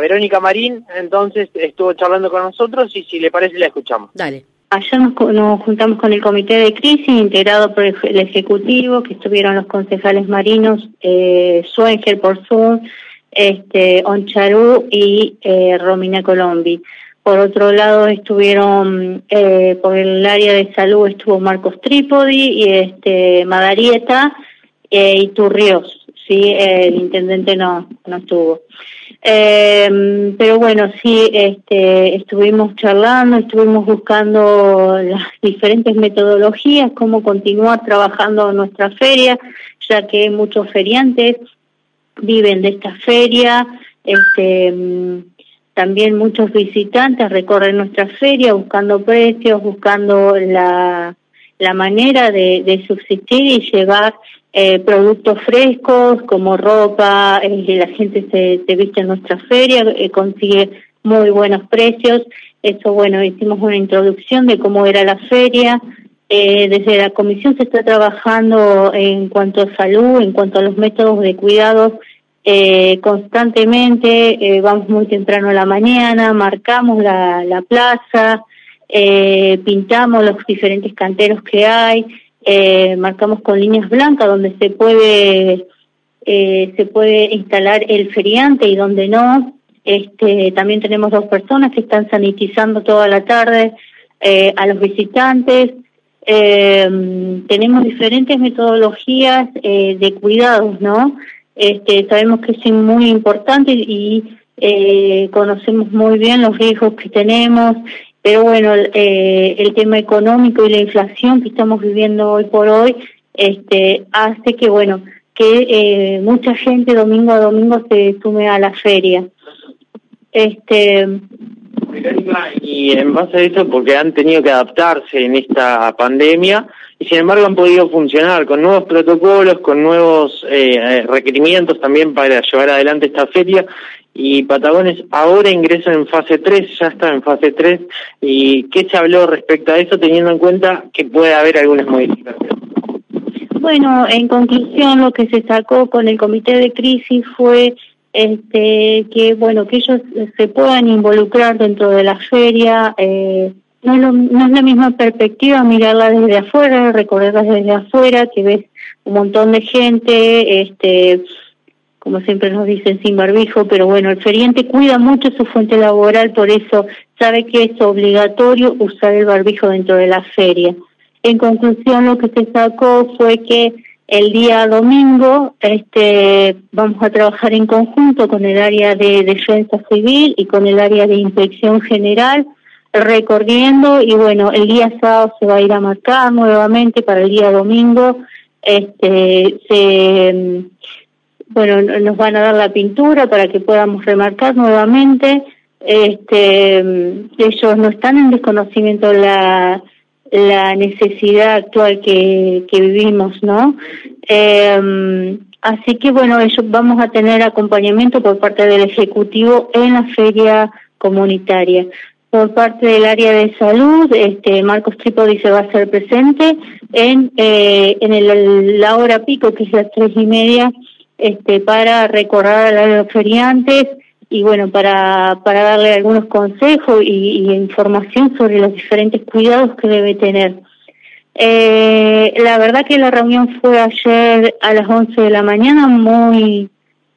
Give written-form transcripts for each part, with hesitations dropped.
Verónica Marín, entonces, estuvo charlando con nosotros y si le parece la escuchamos. Dale. Ayer nos juntamos con el comité de crisis integrado por el Ejecutivo, que estuvieron los concejales marinos, Schwenger por Zoom, Oncharú y Romina Colombi. Por otro lado estuvieron, por el área de salud estuvo Marcos Trípodi y Madarieta y Turrios, sí, el intendente no estuvo. Pero bueno, sí, estuvimos charlando, estuvimos buscando las diferentes metodologías, cómo continuar trabajando en nuestra feria, ya que muchos feriantes viven de esta feria, también muchos visitantes recorren nuestra feria buscando precios, buscando la manera de subsistir y llevar productos frescos como ropa. La gente se viste en nuestra feria, consigue muy buenos precios. Eso, bueno, hicimos una introducción de cómo era la feria. Desde la comisión se está trabajando en cuanto a salud, en cuanto a los métodos de cuidados, constantemente. Vamos muy temprano a la mañana, marcamos la plaza, pintamos los diferentes canteros que hay, marcamos con líneas blancas donde se puede instalar el feriante y donde no. También tenemos 2 personas que están sanitizando toda la tarde a los visitantes. Tenemos diferentes metodologías de cuidados, ¿no? Sabemos que es muy importante y conocemos muy bien los riesgos que tenemos, pero bueno, el tema económico y la inflación que estamos viviendo hoy por hoy hace que, bueno, que mucha gente domingo a domingo se sume a la feria. Y en base a eso, porque han tenido que adaptarse en esta pandemia, y sin embargo han podido funcionar con nuevos protocolos, con nuevos requerimientos también para llevar adelante esta feria, y Patagones ahora ingresa en fase 3, ya está en fase 3, y ¿qué se habló respecto a eso, teniendo en cuenta que puede haber algunas modificaciones? Bueno, en conclusión, lo que se sacó con el comité de crisis fue que bueno, que ellos se puedan involucrar dentro de la feria. No es la misma perspectiva mirarla desde afuera, recorrerla desde afuera, que ves un montón de gente, como siempre nos dicen, sin barbijo, pero bueno, el feriante cuida mucho su fuente laboral, por eso sabe que es obligatorio usar el barbijo dentro de la feria. En conclusión, lo que se sacó fue que el día domingo vamos a trabajar en conjunto con el área de defensa civil y con el área de inspección general, recorriendo, y bueno, el día sábado se va a ir a marcar nuevamente para el día domingo. Bueno, nos van a dar la pintura para que podamos remarcar nuevamente. Ellos no están en desconocimiento la necesidad actual que vivimos, ¿no? Así que bueno, vamos a tener acompañamiento por parte del Ejecutivo en la feria comunitaria. Por parte del área de salud, Marcos Trípodi se va a hacer presente en la hora pico, que es las 3:30, para recordar a los feriantes y bueno, para darle algunos consejos y información sobre los diferentes cuidados que debe tener. La verdad que la reunión fue ayer a las 11 de la mañana, muy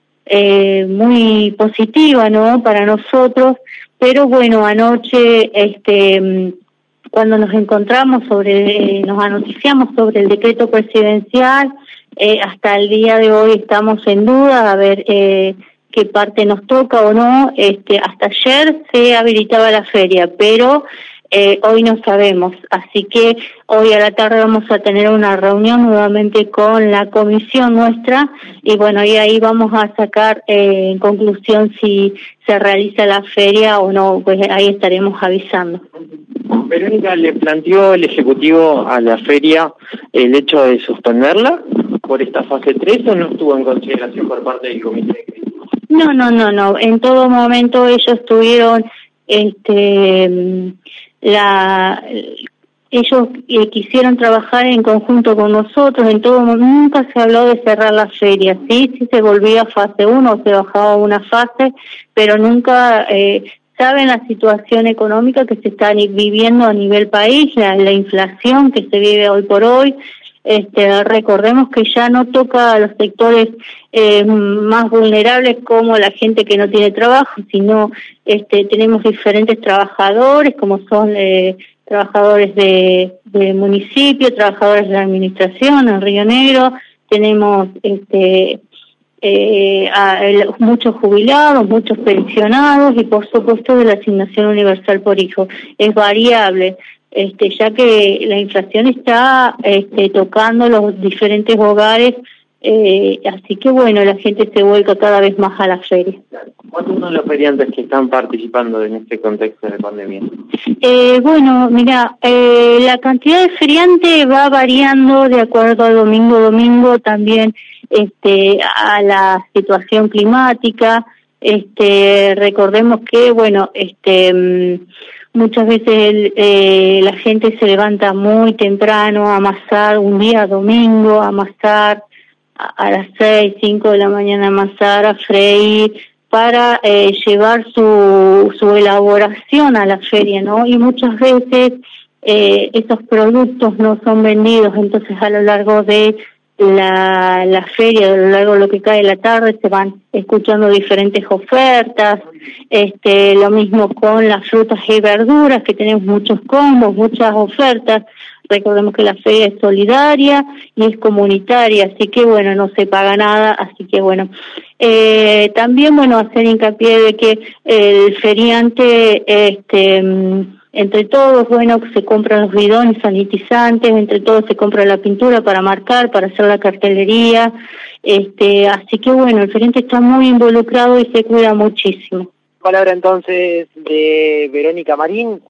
positiva, ¿no?, para nosotros, pero bueno, anoche, cuando nos encontramos nos anoticiamos sobre el decreto presidencial, hasta el día de hoy estamos en duda a ver qué parte nos toca o no. Hasta ayer se habilitaba la feria, pero hoy no sabemos, así que hoy a la tarde vamos a tener una reunión nuevamente con la comisión nuestra y bueno, y ahí vamos a sacar en conclusión si se realiza la feria o no, pues ahí estaremos avisando. Verónica, ¿le planteó el Ejecutivo a la feria el hecho de suspenderla por esta fase 3 o no estuvo en consideración por parte del comité de crisis? No, en todo momento ellos tuvieron ellos quisieron trabajar en conjunto con nosotros, nunca se habló de cerrar la feria, sí se volvía a fase 1, se bajaba una fase, pero nunca saben la situación económica que se está viviendo a nivel país, la inflación que se vive hoy por hoy. Recordemos que ya no toca a los sectores más vulnerables como la gente que no tiene trabajo, sino tenemos diferentes trabajadores como son trabajadores de municipio, trabajadores de la administración en Río Negro, tenemos muchos jubilados, muchos pensionados y por supuesto de la asignación universal por hijo. Es variable, ya que la inflación está tocando los diferentes hogares, así que bueno, la gente se vuelca cada vez más a la feria. ¿Cuántos son los feriantes que están participando en este contexto de pandemia? Bueno, mira, la cantidad de feriantes va variando de acuerdo a domingo, también a la situación climática. Recordemos que, bueno, muchas veces la gente se levanta muy temprano a amasar, un día domingo, a amasar a las 6, 5 de la mañana, amasar, a freír, para llevar su elaboración a la feria, ¿no? Y muchas veces esos productos no son vendidos, entonces a lo largo de la feria, a lo largo de lo que cae de la tarde, se van escuchando diferentes ofertas, lo mismo con las frutas y verduras, que tenemos muchos combos, muchas ofertas. Recordemos que la feria es solidaria y es comunitaria, así que bueno, no se paga nada, así que bueno. También, bueno, hacer hincapié de que el feriante, entre todos, bueno, se compran los bidones sanitizantes, entre todos se compra la pintura para marcar, para hacer la cartelería, así que bueno, el feriante está muy involucrado y se cuida muchísimo. Palabra entonces de Verónica Marín.